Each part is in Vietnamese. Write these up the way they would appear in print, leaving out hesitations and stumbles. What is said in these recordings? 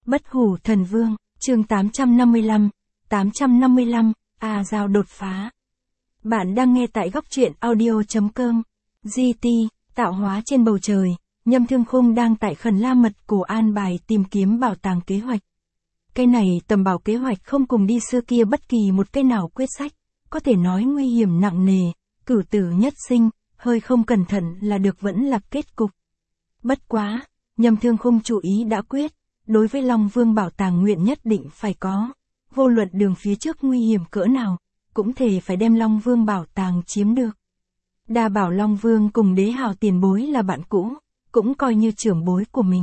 Bất hủ thần vương, chương 855, giao đột phá. Bạn đang nghe tại góc truyện audio.com. GT, tạo hóa trên bầu trời, Nhâm Thương Khung đang tại Khẩn La Mật Cổ an bài tìm kiếm bảo tàng kế hoạch. Cái này tầm bảo kế hoạch không cùng đi xưa kia bất kỳ một cái nào quyết sách, có thể nói nguy hiểm nặng nề, cửu tử nhất sinh, hơi không cẩn thận là được vẫn là kết cục. Bất quá, Nhâm Thương Khung chủ ý đã quyết, đối với Long Vương bảo tàng nguyện nhất định phải có, vô luận đường phía trước nguy hiểm cỡ nào, cũng thể phải đem Long Vương bảo tàng chiếm được. Đa bảo Long Vương cùng Đế Hào tiền bối là bạn cũ, cũng coi như trưởng bối của mình.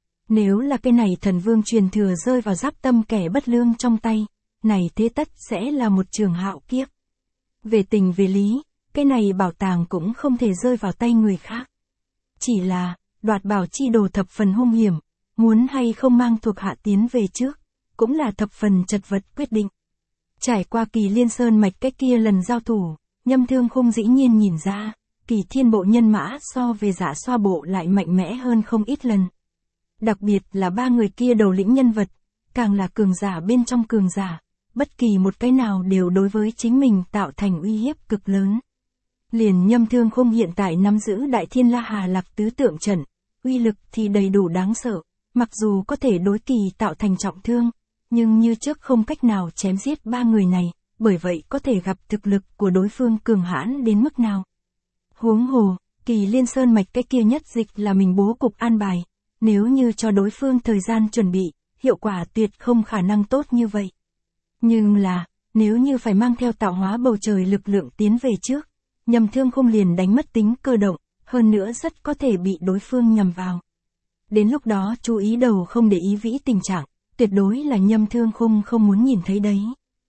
Nếu là cái này thần vương truyền thừa rơi vào giáp tâm kẻ bất lương trong tay, này thế tất sẽ là một trường hạo kiếp. Về tình về lý, cái này bảo tàng cũng không thể rơi vào tay người khác. Chỉ là, đoạt bảo chi đồ thập phần hung hiểm, muốn hay không mang thuộc hạ tiến về trước, cũng là thập phần chật vật quyết định. Trải qua Kỳ Liên Sơn mạch cái kia lần giao thủ, Nhâm Thương Khung dĩ nhiên nhìn ra, Kỳ Thiên bộ nhân mã so về Dạ Xoa bộ lại mạnh mẽ hơn không ít lần. Đặc biệt là ba người kia đầu lĩnh nhân vật, càng là cường giả bên trong cường giả, bất kỳ một cái nào đều đối với chính mình tạo thành uy hiếp cực lớn. Liền Nhâm Thương Khung hiện tại nắm giữ Đại Thiên La Hà Lạc tứ tượng trận, uy lực thì đầy đủ đáng sợ, mặc dù có thể đối Kỳ tạo thành trọng thương, nhưng như trước không cách nào chém giết ba người này, bởi vậy có thể gặp thực lực của đối phương cường hãn đến mức nào. Huống hồ, Kỳ Liên Sơn mạch cái kia nhất dịch là mình bố cục an bài, nếu như cho đối phương thời gian chuẩn bị, hiệu quả tuyệt không khả năng tốt như vậy. Nhưng là, nếu như phải mang theo tạo hóa bầu trời lực lượng tiến về trước, Nhâm Thương Khung liền đánh mất tính cơ động, hơn nữa rất có thể bị đối phương nhằm vào. Đến lúc đó chú ý đầu không để ý vĩ tình trạng, tuyệt đối là Nhâm Thương Khung không muốn nhìn thấy đấy.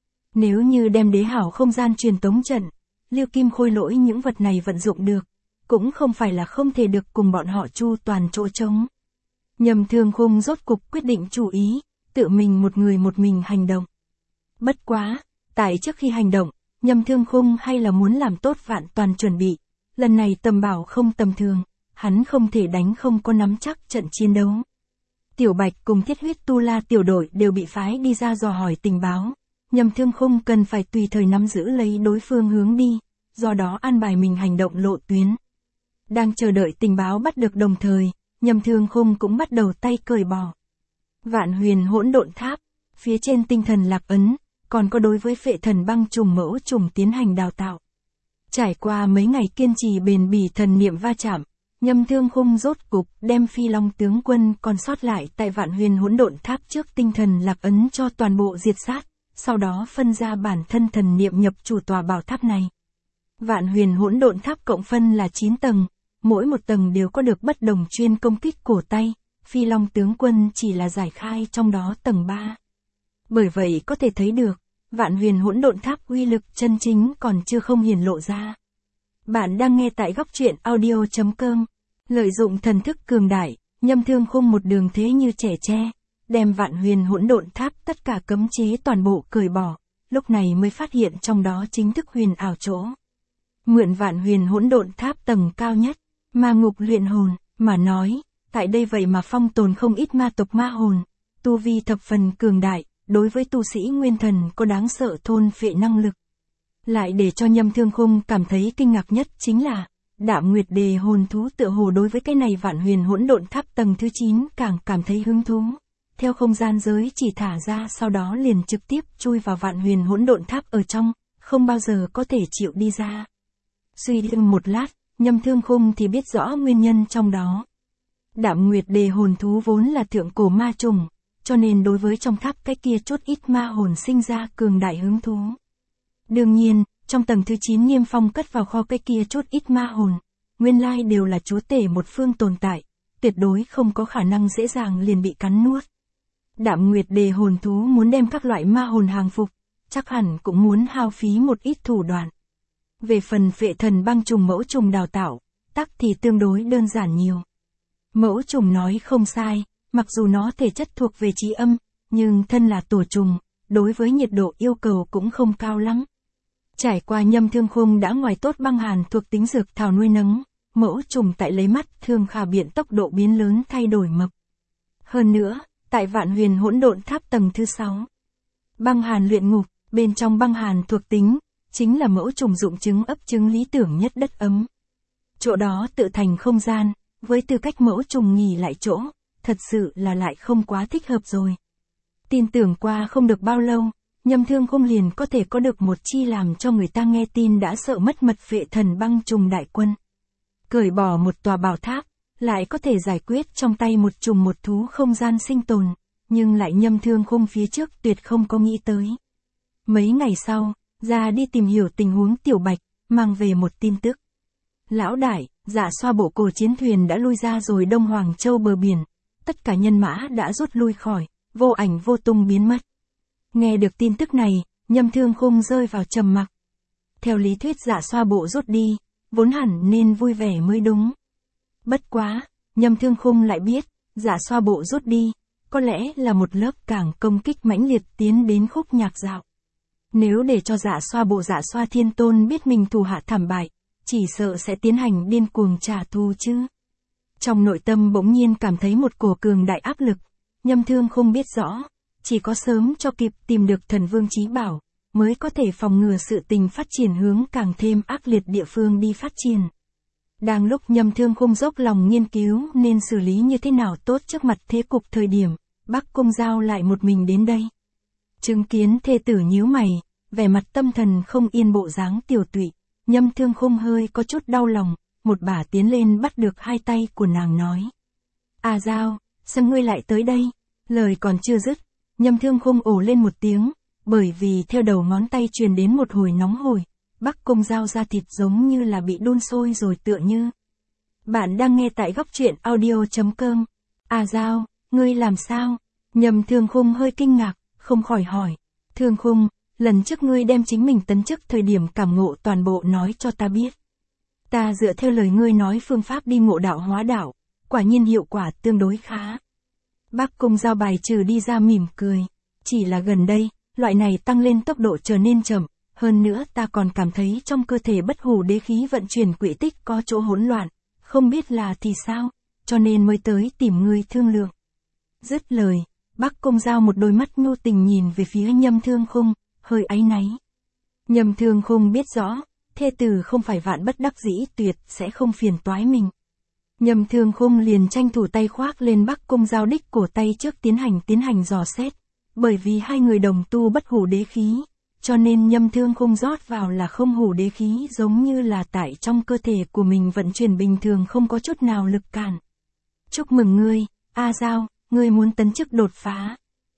Nếu như đem Đế Hảo không gian truyền tống trận, Lưu Kim Khôi Lỗi những vật này vận dụng được, cũng không phải là không thể được cùng bọn họ chu toàn chỗ trống. Nhâm Thương Khung rốt cục quyết định chủ ý, tự mình một người một mình hành động. Bất quá, tại trước khi hành động, Nhâm Thương Khung hay là muốn làm tốt vạn toàn chuẩn bị, lần này tầm bảo không tầm thường, hắn không thể đánh không có nắm chắc trận chiến đấu. Tiểu Bạch cùng Thiết Huyết Tu La tiểu đội đều bị phái đi ra dò hỏi tình báo, Nhâm Thương Khung cần phải tùy thời nắm giữ lấy đối phương hướng đi, do đó an bài mình hành động lộ tuyến. Đang chờ đợi tình báo bắt được đồng thời, Nhâm Thương Khung cũng bắt đầu tay cởi bỏ. Vạn Huyền Hỗn Độn Tháp, phía trên tinh thần lạc ấn, còn có đối với Phệ Thần Băng Trùng mẫu trùng tiến hành đào tạo. Trải qua mấy ngày kiên trì bền bỉ thần niệm va chạm, Nhâm Thương Khung rốt cục đem Phi Long tướng quân còn sót lại tại Vạn Huyền Hỗn Độn Tháp trước tinh thần lạc ấn cho toàn bộ diệt sát, sau đó phân ra bản thân thần niệm nhập chủ tòa bảo tháp này. Vạn Huyền Hỗn Độn Tháp cộng phân là 9 tầng, mỗi một tầng đều có được bất đồng chuyên công kích cổ tay, Phi Long tướng quân chỉ là giải khai trong đó tầng 3. Bởi vậy có thể thấy được, Vạn Huyền Hỗn Độn Tháp uy lực chân chính còn chưa không hiển lộ ra. Bạn đang nghe tại góc truyện audio.com. Lợi dụng thần thức cường đại, Nhâm Thương Khung một đường thế như trẻ tre, đem Vạn Huyền Hỗn Độn Tháp tất cả cấm chế toàn bộ cởi bỏ, lúc này mới phát hiện trong đó chính thức huyền ảo chỗ. Mượn Vạn Huyền Hỗn Độn Tháp tầng cao nhất, ma ngục luyện hồn, mà nói, tại đây vậy mà phong tồn không ít ma tộc ma hồn, tu vi thập phần cường đại, đối với tu sĩ nguyên thần có đáng sợ thôn phệ năng lực. Lại để cho Nhâm Thương Khung cảm thấy kinh ngạc nhất chính là, Đạm Nguyệt Đề hồn thú tựa hồ đối với cái này Vạn Huyền Hỗn Độn Tháp tầng thứ 9 càng cảm thấy hứng thú. Theo không gian giới chỉ thả ra sau đó liền trực tiếp chui vào Vạn Huyền Hỗn Độn Tháp ở trong, không bao giờ có thể chịu đi ra. Suy đi một lát, Nhâm Thương Khung thì biết rõ nguyên nhân trong đó. Đạm Nguyệt Đề hồn thú vốn là thượng cổ ma trùng, cho nên đối với trong tháp cái kia chút ít ma hồn sinh ra cường đại hứng thú. Đương nhiên, trong tầng thứ 9 Niêm Phong cất vào kho cái kia chút ít ma hồn, nguyên lai đều là chúa tể một phương tồn tại, tuyệt đối không có khả năng dễ dàng liền bị cắn nuốt. Đạm Nguyệt Đề hồn thú muốn đem các loại ma hồn hàng phục, chắc hẳn cũng muốn hao phí một ít thủ đoạn. Về phần Phệ Thần Băng Trùng mẫu trùng đào tạo, tắc thì tương đối đơn giản nhiều. Mẫu trùng nói không sai, mặc dù nó thể chất thuộc về trí âm, nhưng thân là tổ trùng, đối với nhiệt độ yêu cầu cũng không cao lắm. Trải qua Nhâm Thương Khung đã ngoài tốt băng hàn thuộc tính dược thảo nuôi nấng, mẫu trùng tại lấy mắt thường khả biện tốc độ biến lớn thay đổi mập. Hơn nữa, tại Vạn Huyền Hỗn Độn Tháp tầng thứ 6. Băng Hàn luyện ngục, bên trong băng hàn thuộc tính, chính là mẫu trùng dụng trứng ấp trứng lý tưởng nhất đất ấm. Chỗ đó tự thành không gian, với tư cách mẫu trùng nghỉ lại chỗ, thật sự là lại không quá thích hợp rồi. Tin tưởng qua không được bao lâu, Nhâm Thương Khung liền có thể có được một chi làm cho người ta nghe tin đã sợ mất mật Vệ Thần băng trùng đại quân. Cởi bỏ một tòa bảo tháp, lại có thể giải quyết trong tay một trùng một thú không gian sinh tồn, nhưng lại Nhâm Thương Khung phía trước tuyệt không có nghĩ tới. Mấy ngày sau, ra đi tìm hiểu tình huống Tiểu Bạch, mang về một tin tức. Lão đại, Dạ Xoa bộ cổ chiến thuyền đã lui ra rồi Đông Hoàng Châu bờ biển, tất cả nhân mã đã rút lui khỏi, vô ảnh vô tung biến mất. Nghe được tin tức này, Nhâm Thương Khung rơi vào trầm mặc. Theo lý thuyết Dạ Xoa bộ rút đi, vốn hẳn nên vui vẻ mới đúng. Bất quá, Nhâm Thương Khung lại biết, Dạ Xoa bộ rút đi, có lẽ là một lớp càng công kích mãnh liệt tiến đến khúc nhạc dạo. Nếu để cho Dạ Xoa bộ Dạ Xoa Thiên Tôn biết mình thù hạ thảm bại, chỉ sợ sẽ tiến hành điên cuồng trả thù chứ. Trong nội tâm bỗng nhiên cảm thấy một cổ cường đại áp lực, Nhâm Thương Khung biết rõ, chỉ có sớm cho kịp tìm được Thần Vương Chí Bảo, mới có thể phòng ngừa sự tình phát triển hướng càng thêm ác liệt địa phương đi phát triển. Đang lúc Nhâm Thương Khung dốc lòng nghiên cứu nên xử lý như thế nào tốt trước mặt thế cục thời điểm, Bắc Cung Giao lại một mình đến đây. Chứng kiến thê tử nhíu mày, vẻ mặt tâm thần không yên bộ dáng tiểu tụy, Nhâm Thương Khung hơi có chút đau lòng, một bà tiến lên bắt được hai tay của nàng nói. À Giao, sao ngươi lại tới đây? Lời còn chưa dứt, Nhâm Thương Khung ồ lên một tiếng, bởi vì theo đầu ngón tay truyền đến một hồi nóng hổi, Bắc Cung Giao da thịt giống như là bị đun sôi rồi tựa như. Bạn đang nghe tại góc truyện audio.com. À Giao, ngươi làm sao? Nhâm Thương Khung hơi kinh ngạc, không khỏi hỏi. Thương Khung, lần trước ngươi đem chính mình tấn chức thời điểm cảm ngộ toàn bộ nói cho ta biết. Ta dựa theo lời ngươi nói phương pháp đi ngộ đạo hóa đạo, quả nhiên hiệu quả tương đối khá. Bắc Cung Giao bài trừ đi ra mỉm cười. Chỉ là gần đây, loại này tăng lên tốc độ trở nên chậm, hơn nữa ta còn cảm thấy trong cơ thể bất hủ đế khí vận chuyển quỹ tích có chỗ hỗn loạn, không biết là thì sao, cho nên mới tới tìm ngươi thương lượng. Dứt lời, Bắc Cung Giao một đôi mắt nhu tình nhìn về phía Nhâm Thương Khung, hơi áy náy. Nhâm Thương Khung biết rõ, thê tử không phải vạn bất đắc dĩ tuyệt sẽ không phiền toái mình. Nhâm Thương Khung liền tranh thủ tay khoác lên Bắc Cung Giao đích cổ tay trước tiến hành dò xét, bởi vì hai người đồng tu bất hủ đế khí, cho nên Nhâm Thương Khung rót vào là không hủ đế khí giống như là tại trong cơ thể của mình vận chuyển bình thường không có chút nào lực cản. Chúc mừng ngươi, A Giao, ngươi muốn tấn chức đột phá.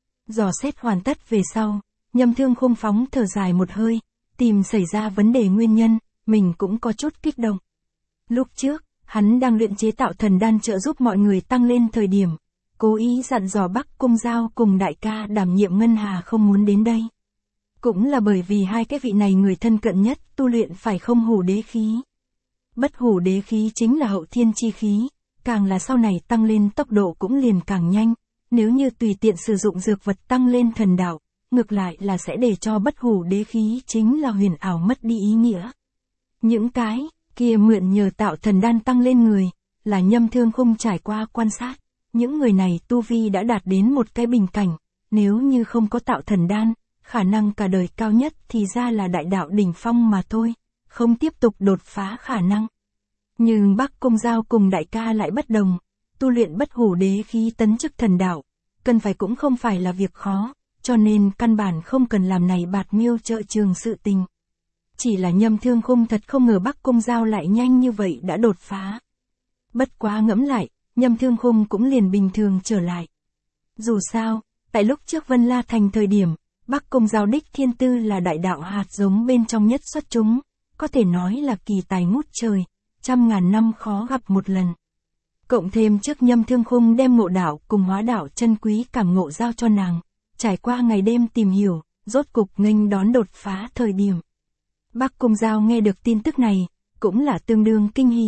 Dò xét hoàn tất về sau, Nhâm Thương Khung phóng thở dài một hơi, tìm xảy ra vấn đề nguyên nhân, mình cũng có chút kích động. Lúc trước, hắn đang luyện chế tạo thần đan trợ giúp mọi người tăng lên thời điểm, cố ý dặn dò Bắc Cung Giao cùng đại ca đảm nhiệm Ngân Hà không muốn đến đây. Cũng là bởi vì hai cái vị này người thân cận nhất tu luyện phải không hủ đế khí. Bất hủ đế khí chính là hậu thiên chi khí, càng là sau này tăng lên tốc độ cũng liền càng nhanh, nếu như tùy tiện sử dụng dược vật tăng lên thần đạo, ngược lại là sẽ để cho bất hủ đế khí chính là huyền ảo mất đi ý nghĩa. Những cái kia mượn nhờ tạo thần đan tăng lên người, là Nhâm Thương Khung trải qua quan sát, những người này tu vi đã đạt đến một cái bình cảnh, nếu như không có tạo thần đan, khả năng cả đời cao nhất thì ra là đại đạo đỉnh phong mà thôi, không tiếp tục đột phá khả năng. Nhưng Bắc Cung Giao cùng đại ca lại bất đồng, tu luyện bất hủ đế khí tấn chức thần đạo, cần phải cũng không phải là việc khó, cho nên căn bản không cần làm này bạt miêu trợ trường sự tình. Chỉ là Nhâm Thương Khung thật không ngờ Bắc Cung Giao lại nhanh như vậy đã đột phá. Bất quá ngẫm lại, Nhâm Thương Khung cũng liền bình thường trở lại. Dù sao, tại lúc trước Vân La Thành thời điểm, Bắc Cung Giao đích thiên tư là đại đạo hạt giống bên trong nhất xuất chúng, có thể nói là kỳ tài ngút trời, trăm ngàn năm khó gặp một lần. Cộng thêm trước Nhâm Thương Khung đem ngộ đạo cùng hóa đạo chân quý cảm ngộ giao cho nàng, trải qua ngày đêm tìm hiểu, rốt cục nghênh đón đột phá thời điểm. Bắc Cung Giao nghe được tin tức này, cũng là tương đương kinh hỉ.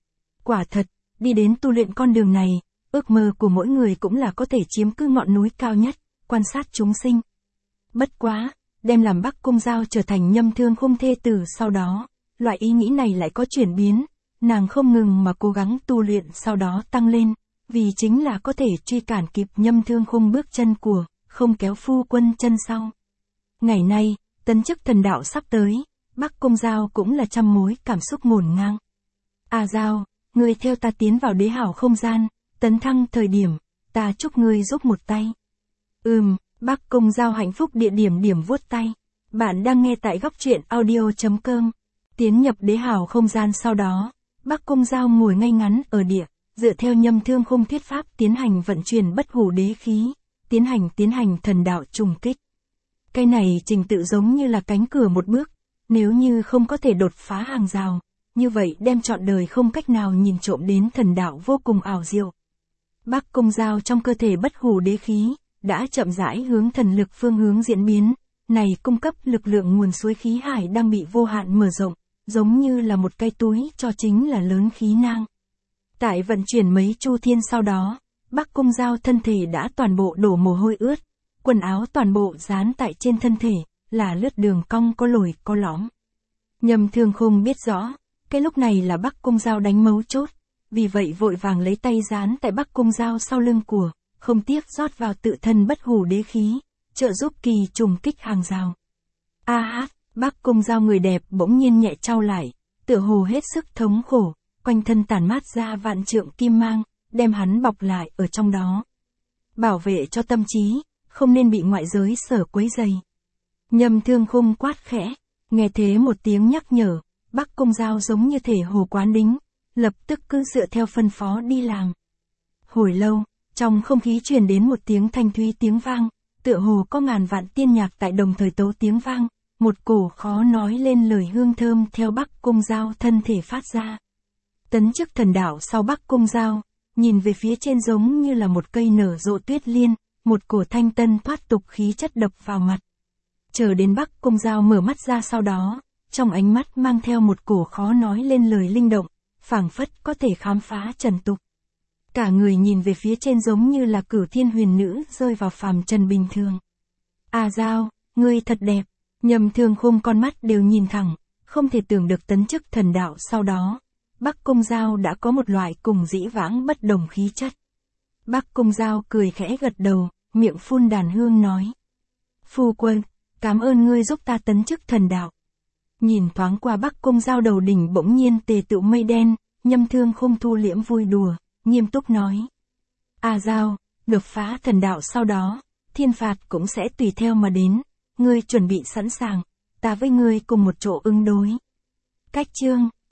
Quả thật, đi đến tu luyện con đường này, ước mơ của mỗi người cũng là có thể chiếm cứ ngọn núi cao nhất, quan sát chúng sinh. Bất quá, đem làm Bắc Cung Giao trở thành Nhâm Thương Khung thê tử sau đó, loại ý nghĩ này lại có chuyển biến, nàng không ngừng mà cố gắng tu luyện sau đó tăng lên, vì chính là có thể truy cản kịp Nhâm Thương Khung bước chân của, không kéo phu quân chân sau. Ngày nay, tấn chức thần đạo sắp tới, Bắc Cung Giao cũng là trăm mối cảm xúc ngổn ngang. Giao, ngươi theo ta tiến vào đế hảo không gian, tấn thăng thời điểm, ta chúc ngươi giúp một tay. Bắc Cung Giao hạnh phúc địa điểm điểm vuốt tay. Bạn đang nghe tại góc truyện audio.com. Tiến nhập đế hảo không gian sau đó, Bắc Cung Giao ngồi ngay ngắn ở địa, dựa theo Nhâm Thương Khung thuyết pháp tiến hành vận chuyển bất hủ đế khí, tiến hành thần đạo trùng kích. Cái này trình tự giống như là cánh cửa một bước, nếu như không có thể đột phá hàng rào, như vậy đem trọn đời không cách nào nhìn trộm đến thần đạo vô cùng ảo diệu. Bắc Cung Giao trong cơ thể bất hủ đế khí, đã chậm rãi hướng thần lực phương hướng diễn biến, này cung cấp lực lượng nguồn suối khí hải đang bị vô hạn mở rộng, giống như là một cái túi cho chính là lớn khí nang. Tại vận chuyển mấy chu thiên sau đó, Bắc Cung Giao thân thể đã toàn bộ đổ mồ hôi ướt, quần áo toàn bộ dán tại trên thân thể, là lướt đường cong có lồi có lõm. Nhâm Thương Khung biết rõ, cái lúc này là Bắc Cung Giao đánh mấu chốt, vì vậy vội vàng lấy tay dán tại Bắc Cung Giao sau lưng của, không tiếc rót vào tự thân bất hủ đế khí, trợ giúp kỳ trùng kích hàng rào. Bắc Cung Giao người đẹp bỗng nhiên nhẹ trao lại, tựa hồ hết sức thống khổ, quanh thân tản mát ra vạn trượng kim mang, đem hắn bọc lại ở trong đó. Bảo vệ cho tâm trí, không nên bị ngoại giới sở quấy rầy. Nhâm Thương Khung quát khẽ, nghe thế một tiếng nhắc nhở, Bắc Cung Giao giống như thể hồ quán đính, lập tức cứ dựa theo phân phó đi làm. Hồi lâu, trong không khí truyền đến một tiếng thanh thúy tiếng vang, tựa hồ có ngàn vạn tiên nhạc tại đồng thời tấu tiếng vang, một cổ khó nói lên lời hương thơm theo Bắc Cung Giao thân thể phát ra. Tấn chức thần đạo sau Bắc Cung Giao, nhìn về phía trên giống như là một cây nở rộ tuyết liên, một cổ thanh tân thoát tục khí chất đập vào mặt. Chờ đến Bắc Cung Giao mở mắt ra sau đó, trong ánh mắt mang theo một cổ khó nói lên lời linh động, phảng phất có thể khám phá trần tục. Cả người nhìn về phía trên giống như là Cửu Thiên Huyền Nữ rơi vào phàm trần bình thường. Giao, ngươi thật đẹp. Nhâm Thương Khung con mắt đều nhìn thẳng, không thể tưởng được tấn chức thần đạo sau đó, Bắc Cung Giao đã có một loại cùng dĩ vãng bất đồng khí chất. Bắc Cung Giao cười khẽ gật đầu, miệng phun đàn hương nói. Phu quân, cảm ơn ngươi giúp ta tấn chức thần đạo. Nhìn thoáng qua Bắc Cung Giao đầu đỉnh bỗng nhiên tề tựu mây đen, Nhâm Thương Khung thu liễm vui đùa, nghiêm túc nói. Giao, đột phá thần đạo sau đó, thiên phạt cũng sẽ tùy theo mà đến, ngươi chuẩn bị sẵn sàng, ta với ngươi cùng một chỗ ứng đối. Cách chương